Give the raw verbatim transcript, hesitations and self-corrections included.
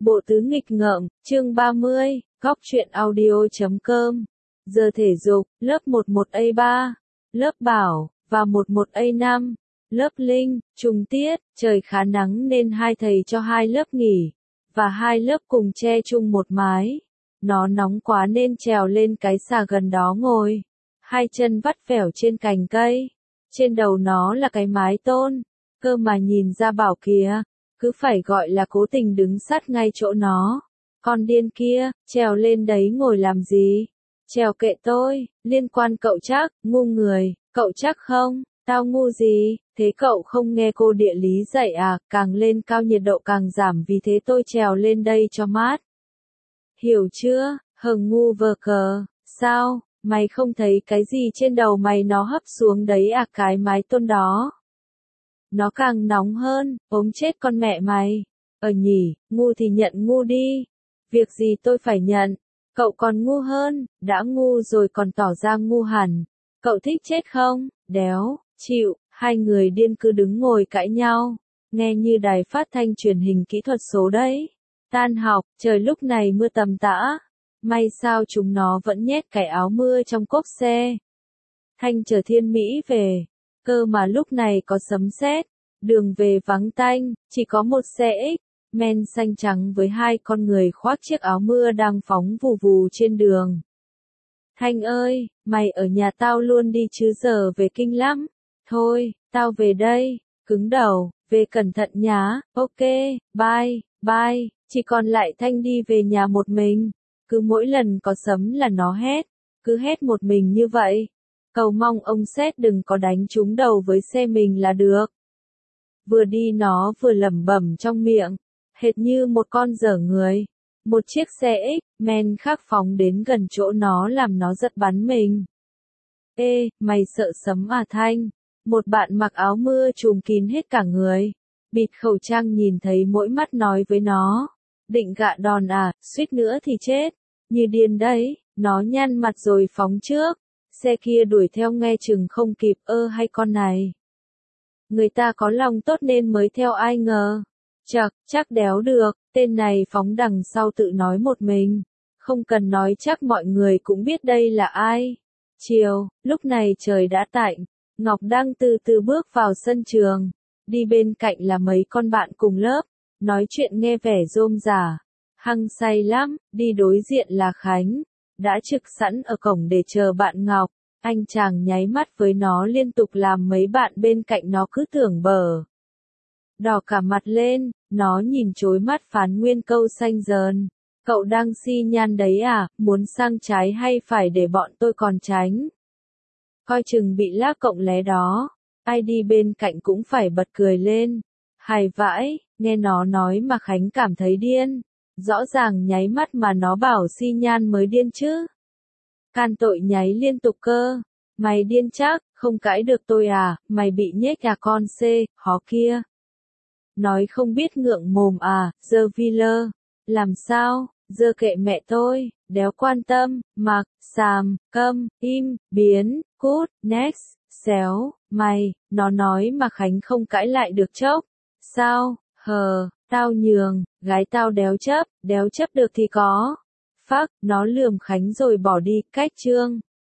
Bộ tứ nghịch ngợm, chương ba mươi, góc truyện audio chấm com. Giờ thể dục, lớp mười một A ba, lớp Bảo, và mười một A năm, lớp Linh, trùng tiết, trời khá nắng nên hai thầy cho hai lớp nghỉ, và hai lớp cùng che chung một mái. Nó nóng quá nên trèo lên cái xà gần đó ngồi, hai chân vắt vẻo trên cành cây. Trên đầu nó là cái mái tôn, cơ mà nhìn ra Bảo kìa, cứ phải gọi là cố tình đứng sát ngay chỗ nó. Con điên kia, trèo lên đấy ngồi làm gì? Trèo kệ tôi, liên quan cậu chắc, ngu người, cậu chắc không? Tao ngu gì? Thế cậu không nghe cô địa lý dạy à, càng lên cao nhiệt độ càng giảm, vì thế tôi trèo lên đây cho mát. Hiểu chưa? Hờn ngu vờ cờ, sao? Mày không thấy cái gì trên đầu mày nó hấp xuống đấy à, cái mái tôn đó? Nó càng nóng hơn, ốm chết con mẹ mày. Ờ nhỉ, ngu thì nhận ngu đi. Việc gì tôi phải nhận? Cậu còn ngu hơn, đã ngu rồi còn tỏ ra ngu hẳn. Cậu thích chết không? Đéo, chịu, hai người điên cứ đứng ngồi cãi nhau. Nghe như đài phát thanh truyền hình kỹ thuật số đấy. Tan học, trời lúc này mưa tầm tã. May sao chúng nó vẫn nhét cái áo mưa trong cốp xe. Thanh chở Thiên Mỹ về. Cơ mà lúc này có sấm sét, đường về vắng tanh, chỉ có một xe X, men xanh trắng với hai con người khoác chiếc áo mưa đang phóng vù vù trên đường. Thanh ơi, mày ở nhà tao luôn đi chứ giờ về kinh lắm. Thôi, tao về đây, cứng đầu, về cẩn thận nhá, ok, bye, bye, chỉ còn lại Thanh đi về nhà một mình. Cứ mỗi lần có sấm là nó hét, cứ hét một mình như vậy. Cầu mong ông sét đừng có đánh trúng đầu với xe mình là được. Vừa đi nó vừa lẩm bẩm trong miệng, hệt như một con dở người. Một chiếc xe X, men khác phóng đến gần chỗ nó làm nó giật bắn mình. Ê, mày sợ sấm à Thanh? Một bạn mặc áo mưa trùm kín hết cả người, bịt khẩu trang nhìn thấy mỗi mắt nói với nó. Định gạ đòn à, suýt nữa thì chết. Như điên đấy, nó nhăn mặt rồi phóng trước. Xe kia đuổi theo nghe chừng không kịp, ơ hay con này. Người ta có lòng tốt nên mới theo ai ngờ. Chật, chắc đéo được, tên này phóng đằng sau tự nói một mình. Không cần nói chắc mọi người cũng biết đây là ai. Chiều, lúc này trời đã tạnh, Ngọc đang từ từ bước vào sân trường. Đi bên cạnh là mấy con bạn cùng lớp, nói chuyện nghe vẻ rôm rả. Hăng say lắm, đi đối diện là Khánh. Đã trực sẵn ở cổng để chờ bạn Ngọc. Anh chàng nháy mắt với nó liên tục làm mấy bạn bên cạnh nó cứ tưởng bở. Đỏ cả mặt lên, nó nhìn chối mắt phán nguyên câu xanh dờn. Cậu đang xi nhan đấy à, muốn sang trái hay phải để bọn tôi còn tránh? Coi chừng bị lác cộng lé đó. Ai đi bên cạnh cũng phải bật cười lên. Hài vãi, nghe nó nói mà Khánh cảm thấy điên. Rõ ràng nháy mắt mà nó bảo xi nhan mới điên chứ. Can tội nháy liên tục cơ. Mày điên chắc, không cãi được tôi à, mày bị nhếch à con C, hó kia. Nói không biết ngượng mồm à, dơ vi lơ. Làm sao, dơ kệ mẹ tôi, đéo quan tâm, mặc, xàm, câm, im, biến, cút, next, xéo, mày, nó nói mà Khánh không cãi lại được chốc. Sao, hờ, tao nhường, gái tao đéo chấp, đéo chấp được thì có. Phắc, nó lườm Khánh rồi bỏ đi, cách chương.